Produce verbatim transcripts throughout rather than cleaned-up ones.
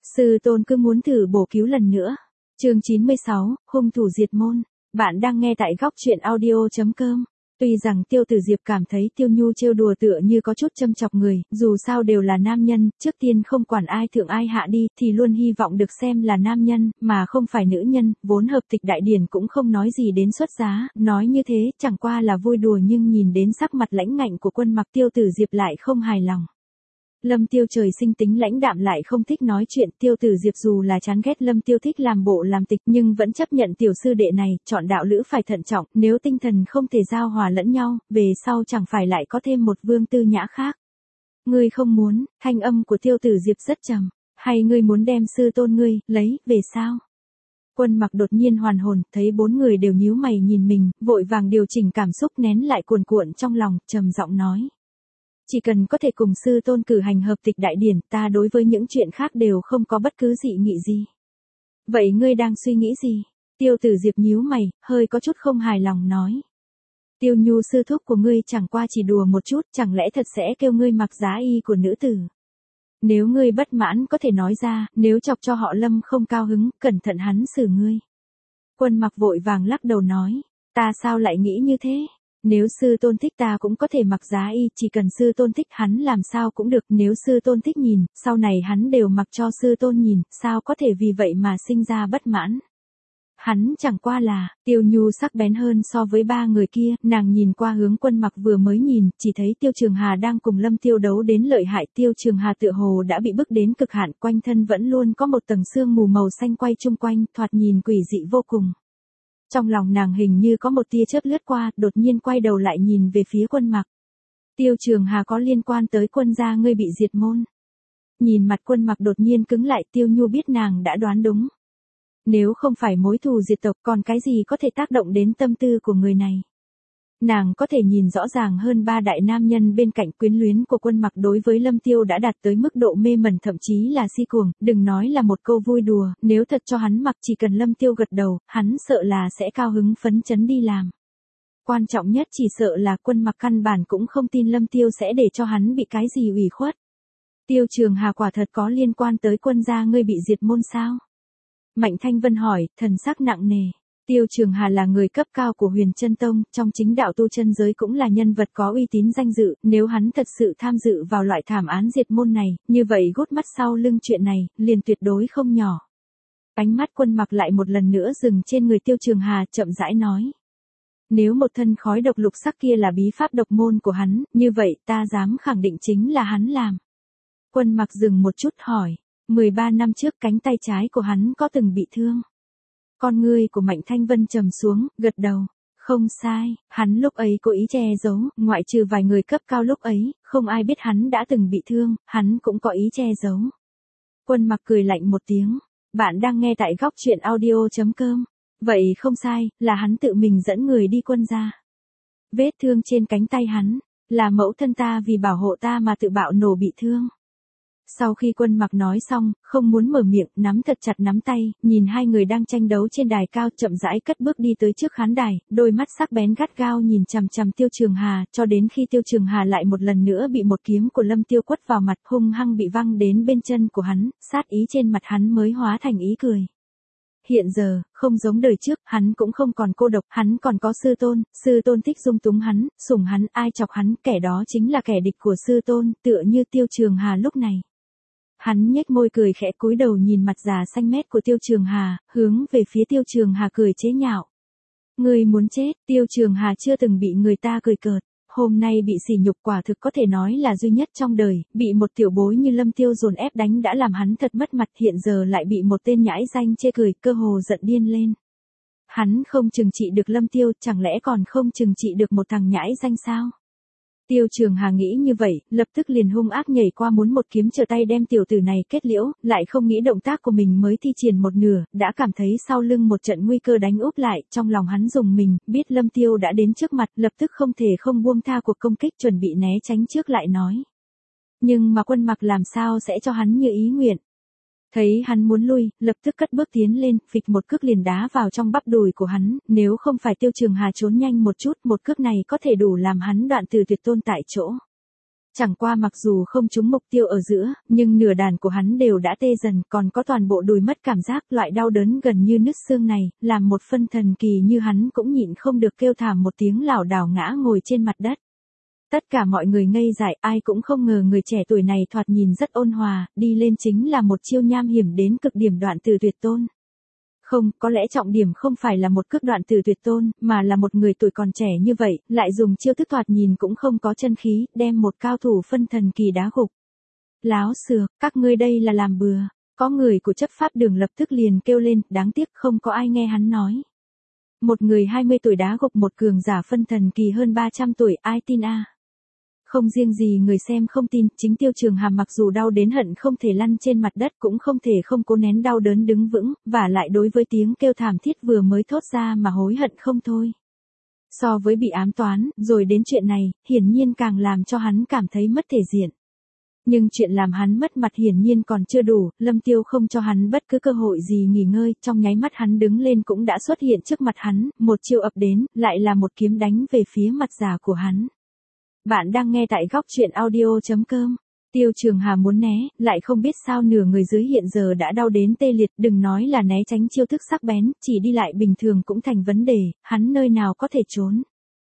Sư tôn cứ muốn thử bổ cứu lần nữa. Chương chín mươi sáu, hung thủ diệt môn. Bạn đang nghe tại góc truyện audio chấm com. Tuy rằng Tiêu Tử Diệp cảm thấy Tiêu Nhu trêu đùa tựa như có chút châm chọc người, dù sao đều là nam nhân, trước tiên không quản ai thượng ai hạ đi, thì luôn hy vọng được xem là nam nhân, mà không phải nữ nhân, vốn hợp tịch đại điển cũng không nói gì đến xuất giá, nói như thế chẳng qua là vui đùa, nhưng nhìn đến sắc mặt lãnh ngạnh của Quân Mặc, Tiêu Tử Diệp lại không hài lòng. Lâm Tiêu trời sinh tính lãnh đạm lại không thích nói chuyện, Tiêu Tử Diệp dù là chán ghét Lâm Tiêu thích làm bộ làm tịch nhưng vẫn chấp nhận tiểu sư đệ này, chọn đạo lữ phải thận trọng, nếu tinh thần không thể giao hòa lẫn nhau, về sau chẳng phải lại có thêm một Vương Tư Nhã khác. Ngươi không muốn, thanh âm của Tiêu Tử Diệp rất trầm, hay ngươi muốn đem sư tôn ngươi, lấy, về sao? Quân Mặc đột nhiên hoàn hồn, thấy bốn người đều nhíu mày nhìn mình, vội vàng điều chỉnh cảm xúc nén lại cuồn cuộn trong lòng, trầm giọng nói. Chỉ cần có thể cùng sư tôn cử hành hợp tịch đại điển, ta đối với những chuyện khác đều không có bất cứ dị nghị gì. Vậy ngươi đang suy nghĩ gì? Tiêu Tử Diệp nhíu mày, hơi có chút không hài lòng nói. Tiêu Nhu sư thúc của ngươi chẳng qua chỉ đùa một chút, chẳng lẽ thật sẽ kêu ngươi mặc giá y của nữ tử? Nếu ngươi bất mãn có thể nói ra, nếu chọc cho họ Lâm không cao hứng, cẩn thận hắn xử ngươi. Quân Mặc vội vàng lắc đầu nói, ta sao lại nghĩ như thế? Nếu sư tôn thích ta cũng có thể mặc giá y, chỉ cần sư tôn thích hắn làm sao cũng được, nếu sư tôn thích nhìn, sau này hắn đều mặc cho sư tôn nhìn, sao có thể vì vậy mà sinh ra bất mãn. Hắn chẳng qua là, Tiêu Nhu sắc bén hơn so với ba người kia, nàng nhìn qua hướng Quân Mặc vừa mới nhìn, chỉ thấy Tiêu Trường Hà đang cùng Lâm Tiêu đấu đến lợi hại, Tiêu Trường Hà tựa hồ đã bị bức đến cực hạn, quanh thân vẫn luôn có một tầng sương mù màu xanh quay chung quanh, thoạt nhìn quỷ dị vô cùng. Trong lòng nàng hình như có một tia chớp lướt qua, đột nhiên quay đầu lại nhìn về phía Quân Mặc. Tiêu Trường Hà có liên quan tới Quân gia ngươi bị diệt môn. Nhìn mặt Quân Mặc đột nhiên cứng lại, Tiêu Nhu biết nàng đã đoán đúng. Nếu không phải mối thù diệt tộc còn cái gì có thể tác động đến tâm tư của người này. Nàng có thể nhìn rõ ràng hơn ba đại nam nhân bên cạnh, quyến luyến của Quân Mặc đối với Lâm Tiêu đã đạt tới mức độ mê mẩn, thậm chí là si cuồng, đừng nói là một câu vui đùa, nếu thật cho hắn mặc chỉ cần Lâm Tiêu gật đầu, hắn sợ là sẽ cao hứng phấn chấn đi làm. Quan trọng nhất chỉ sợ là Quân Mặc căn bản cũng không tin Lâm Tiêu sẽ để cho hắn bị cái gì ủy khuất. Tiêu Trường Hà quả thật có liên quan tới Quân gia ngươi bị diệt môn sao? Mạnh Thanh Vân hỏi, thần sắc nặng nề. Tiêu Trường Hà là người cấp cao của Huyền Chân Tông, trong chính đạo tu chân giới cũng là nhân vật có uy tín danh dự, nếu hắn thật sự tham dự vào loại thảm án diệt môn này, như vậy gút mắt sau lưng chuyện này, liền tuyệt đối không nhỏ. Ánh mắt Quân Mặc lại một lần nữa dừng trên người Tiêu Trường Hà, chậm rãi nói. Nếu một thân khói độc lục sắc kia là bí pháp độc môn của hắn, như vậy ta dám khẳng định chính là hắn làm. Quân Mặc dừng một chút hỏi, mười ba năm trước cánh tay trái của hắn có từng bị thương. Con ngươi của Mạnh Thanh Vân trầm xuống, gật đầu. Không sai, hắn lúc ấy cố ý che giấu, ngoại trừ vài người cấp cao lúc ấy, không ai biết hắn đã từng bị thương, hắn cũng có ý che giấu. Quân Mặc cười lạnh một tiếng. Bạn đang nghe tại góc truyện audio chấm com. Vậy không sai, là hắn tự mình dẫn người đi Quân gia. Vết thương trên cánh tay hắn, là mẫu thân ta vì bảo hộ ta mà tự bạo nổ bị thương. Sau khi Quân Mặc nói xong, không muốn mở miệng, nắm thật chặt nắm tay, nhìn hai người đang tranh đấu trên đài cao, chậm rãi cất bước đi tới trước khán đài, đôi mắt sắc bén gắt gao nhìn chằm chằm Tiêu Trường Hà, cho đến khi Tiêu Trường Hà lại một lần nữa bị một kiếm của Lâm Tiêu quất vào mặt, hung hăng bị văng đến bên chân của hắn, sát ý trên mặt hắn mới hóa thành ý cười. Hiện giờ, không giống đời trước, hắn cũng không còn cô độc, hắn còn có sư tôn, sư tôn thích dung túng hắn, sủng hắn, ai chọc hắn, kẻ đó chính là kẻ địch của sư tôn, tựa như Tiêu Trường Hà lúc này. Hắn nhếch môi cười khẽ, cúi đầu nhìn mặt già xanh mét của Tiêu Trường Hà, hướng về phía Tiêu Trường Hà cười chế nhạo. Ngươi muốn chết, Tiêu Trường Hà chưa từng bị người ta cười cợt, hôm nay bị sỉ nhục quả thực có thể nói là duy nhất trong đời, bị một tiểu bối như Lâm Tiêu dồn ép đánh đã làm hắn thật mất mặt, hiện giờ lại bị một tên nhãi danh chê cười, cơ hồ giận điên lên. Hắn không trừng trị được Lâm Tiêu, chẳng lẽ còn không trừng trị được một thằng nhãi danh sao? Tiêu Trường Hà nghĩ như vậy, lập tức liền hung ác nhảy qua muốn một kiếm trở tay đem tiểu tử này kết liễu, lại không nghĩ động tác của mình mới thi triển một nửa, đã cảm thấy sau lưng một trận nguy cơ đánh úp lại, trong lòng hắn rùng mình, biết Lâm Tiêu đã đến trước mặt, lập tức không thể không buông tha cuộc công kích, chuẩn bị né tránh trước lại nói. Nhưng mà Quân Mặc làm sao sẽ cho hắn như ý nguyện. Thấy hắn muốn lui, lập tức cất bước tiến lên, phịch một cước liền đá vào trong bắp đùi của hắn, nếu không phải Tiêu Trường Hà trốn nhanh một chút, một cước này có thể đủ làm hắn đoạn từ tuyệt tôn tại chỗ. Chẳng qua mặc dù không trúng mục tiêu ở giữa, nhưng nửa đàn của hắn đều đã tê dần, còn có toàn bộ đùi mất cảm giác, loại đau đớn gần như nứt xương này, làm một phân thần kỳ như hắn cũng nhịn không được kêu thảm một tiếng lảo đảo ngã ngồi trên mặt đất. Tất cả mọi người ngây dại, ai cũng không ngờ người trẻ tuổi này thoạt nhìn rất ôn hòa, đi lên chính là một chiêu nham hiểm đến cực điểm đoạn từ tuyệt tôn. Không, có lẽ trọng điểm không phải là một cước đoạn từ tuyệt tôn, mà là một người tuổi còn trẻ như vậy, lại dùng chiêu thức thoạt nhìn cũng không có chân khí, đem một cao thủ phân thần kỳ đá gục. Láo xược, các ngươi đây là làm bừa. Có người của chấp pháp đường lập tức liền kêu lên, đáng tiếc không có ai nghe hắn nói. Một người hai mươi tuổi đá gục một cường giả phân thần kỳ hơn ba trăm tuổi, ai tin a? À? Không riêng gì người xem không tin, chính Tiêu Trường Hà mặc dù đau đến hận không thể lăn trên mặt đất cũng không thể không cố nén đau đớn đứng vững, và lại đối với tiếng kêu thảm thiết vừa mới thốt ra mà hối hận không thôi. So với bị ám toán, rồi đến chuyện này, hiển nhiên càng làm cho hắn cảm thấy mất thể diện. Nhưng chuyện làm hắn mất mặt hiển nhiên còn chưa đủ, Lâm Tiêu không cho hắn bất cứ cơ hội gì nghỉ ngơi, trong nháy mắt hắn đứng lên cũng đã xuất hiện trước mặt hắn, một chiêu ập đến, lại là một kiếm đánh về phía mặt già của hắn. Bạn đang nghe tại góc truyện audio chấm com. Tiêu Trường Hà muốn né, lại không biết sao nửa người dưới hiện giờ đã đau đến tê liệt, đừng nói là né tránh chiêu thức sắc bén, chỉ đi lại bình thường cũng thành vấn đề, hắn nơi nào có thể trốn.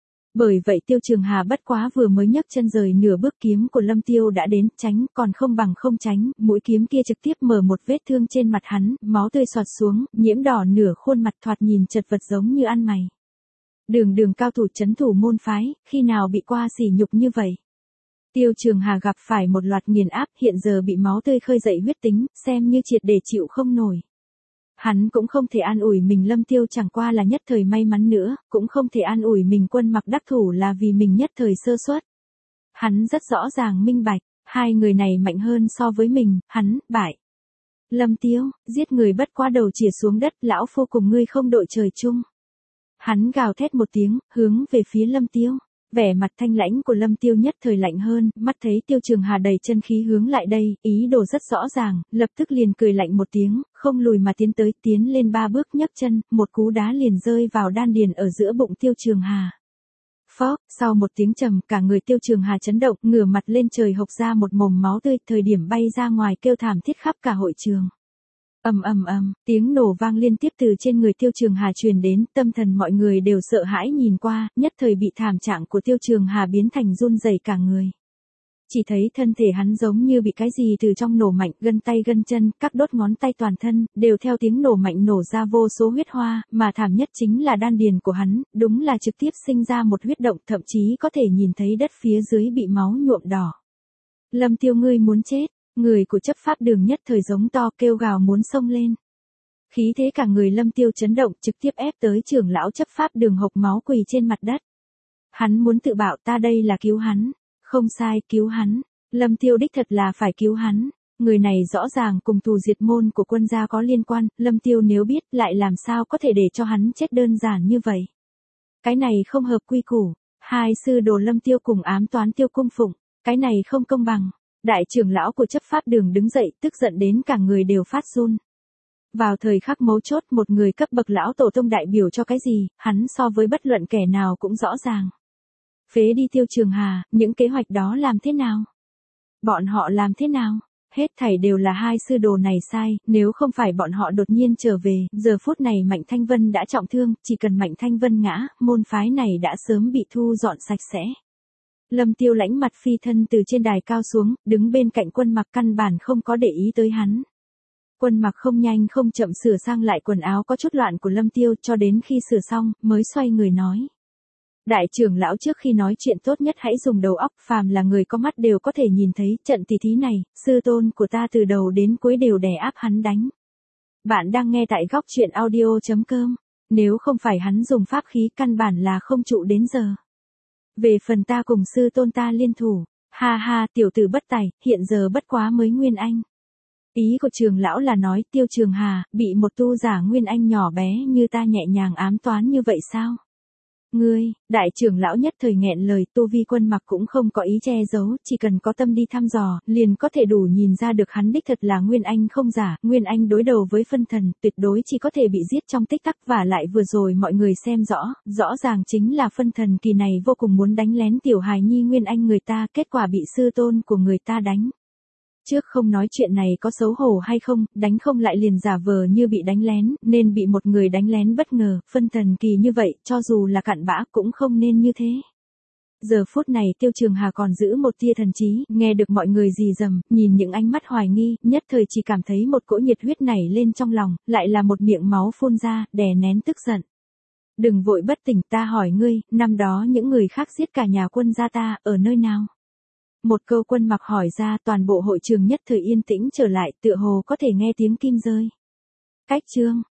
Bởi vậy Tiêu Trường Hà bất quá vừa mới nhấc chân rời nửa bước kiếm của Lâm Tiêu đã đến, tránh còn không bằng không tránh, mũi kiếm kia trực tiếp mở một vết thương trên mặt hắn, máu tươi xoạt xuống, nhiễm đỏ nửa khuôn mặt thoạt nhìn chật vật giống như ăn mày. Đường đường cao thủ trấn thủ môn phái, khi nào bị qua sỉ nhục như vậy? Tiêu Trường Hà gặp phải một loạt nghiền áp, hiện giờ bị máu tươi khơi dậy huyết tính, xem như triệt để chịu không nổi. Hắn cũng không thể an ủi mình Lâm Tiêu chẳng qua là nhất thời may mắn nữa, cũng không thể an ủi mình Quân Mặc đắc thủ là vì mình nhất thời sơ suất. Hắn rất rõ ràng minh bạch, hai người này mạnh hơn so với mình, hắn, bại. Lâm Tiêu, giết người bất quá đầu chìa xuống đất, lão phu cùng ngươi không đội trời chung. Hắn gào thét một tiếng, hướng về phía Lâm Tiêu. Vẻ mặt thanh lãnh của Lâm Tiêu nhất thời lạnh hơn, mắt thấy Tiêu Trường Hà đầy chân khí hướng lại đây, ý đồ rất rõ ràng, lập tức liền cười lạnh một tiếng, không lùi mà tiến tới, tiến lên ba bước nhấc chân, một cú đá liền rơi vào đan điền ở giữa bụng Tiêu Trường Hà. Phó, sau một tiếng trầm, cả người Tiêu Trường Hà chấn động, ngửa mặt lên trời hộc ra một mồm máu tươi, thời điểm bay ra ngoài kêu thảm thiết khắp cả hội trường. Ầm ầm ầm, tiếng nổ vang liên tiếp từ trên người Tiêu Trường Hà truyền đến, tâm thần mọi người đều sợ hãi nhìn qua, nhất thời bị thảm trạng của Tiêu Trường Hà biến thành run rẩy cả người. Chỉ thấy thân thể hắn giống như bị cái gì từ trong nổ mạnh, gân tay gân chân, các đốt ngón tay toàn thân, đều theo tiếng nổ mạnh nổ ra vô số huyết hoa, mà thảm nhất chính là đan điền của hắn, đúng là trực tiếp sinh ra một huyết động, thậm chí có thể nhìn thấy đất phía dưới bị máu nhuộm đỏ. Lâm Tiêu ngươi muốn chết. Người của chấp pháp đường nhất thời giống to kêu gào muốn xông lên. Khí thế cả người Lâm Tiêu chấn động trực tiếp ép tới trưởng lão chấp pháp đường hộc máu quỳ trên mặt đất. Hắn muốn tự bảo ta đây là cứu hắn. Không sai, cứu hắn. Lâm Tiêu đích thật là phải cứu hắn. Người này rõ ràng cùng tù diệt môn của Quân gia có liên quan, Lâm Tiêu nếu biết lại làm sao có thể để cho hắn chết đơn giản như vậy. Cái này không hợp quy củ. Hai sư đồ Lâm Tiêu cùng ám toán Tiêu Cung Phụng. Cái này không công bằng. Đại trưởng lão của chấp pháp đường đứng dậy, tức giận đến cả người đều phát run. Vào thời khắc mấu chốt, một người cấp bậc lão tổ tông đại biểu cho cái gì, hắn so với bất luận kẻ nào cũng rõ ràng. Phế đi Tiêu Trường Hà, những kế hoạch đó làm thế nào? Bọn họ làm thế nào? Hết thảy đều là hai sư đồ này sai, nếu không phải bọn họ đột nhiên trở về, giờ phút này Mạnh Thanh Vân đã trọng thương, chỉ cần Mạnh Thanh Vân ngã, môn phái này đã sớm bị thu dọn sạch sẽ. Lâm Tiêu lãnh mặt phi thân từ trên đài cao xuống, đứng bên cạnh Quân Mặc căn bản không có để ý tới hắn. Quân Mặc không nhanh không chậm sửa sang lại quần áo có chút loạn của Lâm Tiêu cho đến khi sửa xong, mới xoay người nói. Đại trưởng lão trước khi nói chuyện tốt nhất hãy dùng đầu óc, phàm là người có mắt đều có thể nhìn thấy trận tỷ thí này, sư tôn của ta từ đầu đến cuối đều đè áp hắn đánh. Bạn đang nghe tại góc truyện audio chấm com, nếu không phải hắn dùng pháp khí căn bản là không trụ đến giờ. Về phần ta cùng sư tôn ta liên thủ, ha ha tiểu tử bất tài, hiện giờ bất quá mới Nguyên Anh. Ý của trường lão là nói Tiêu Trường Hà, bị một tu giả Nguyên Anh nhỏ bé như ta nhẹ nhàng ám toán như vậy sao? Ngươi, đại trưởng lão nhất thời nghẹn lời, tu vi Quân Mặc cũng không có ý che giấu, chỉ cần có tâm đi thăm dò, liền có thể đủ nhìn ra được hắn đích thật là Nguyên Anh không giả, Nguyên Anh đối đầu với phân thần, tuyệt đối chỉ có thể bị giết trong tích tắc, và lại vừa rồi mọi người xem rõ, rõ ràng chính là phân thần kỳ này vô cùng muốn đánh lén tiểu hài nhi Nguyên Anh người ta, kết quả bị sư tôn của người ta đánh. Trước không nói chuyện này có xấu hổ hay không, đánh không lại liền giả vờ như bị đánh lén, nên bị một người đánh lén bất ngờ, phân thần kỳ như vậy, cho dù là cặn bã cũng không nên như thế. Giờ phút này Tiêu Trường Hà còn giữ một tia thần trí, nghe được mọi người rì rầm, nhìn những ánh mắt hoài nghi, nhất thời chỉ cảm thấy một cỗ nhiệt huyết nảy lên trong lòng, lại là một miệng máu phun ra, đè nén tức giận. Đừng vội bất tỉnh, ta hỏi ngươi, năm đó những người khác giết cả nhà Quân gia ta, ở nơi nào? Một câu Quân Mặc hỏi ra, toàn bộ hội trường nhất thời yên tĩnh trở lại, tựa hồ có thể nghe tiếng kim rơi. Cách chương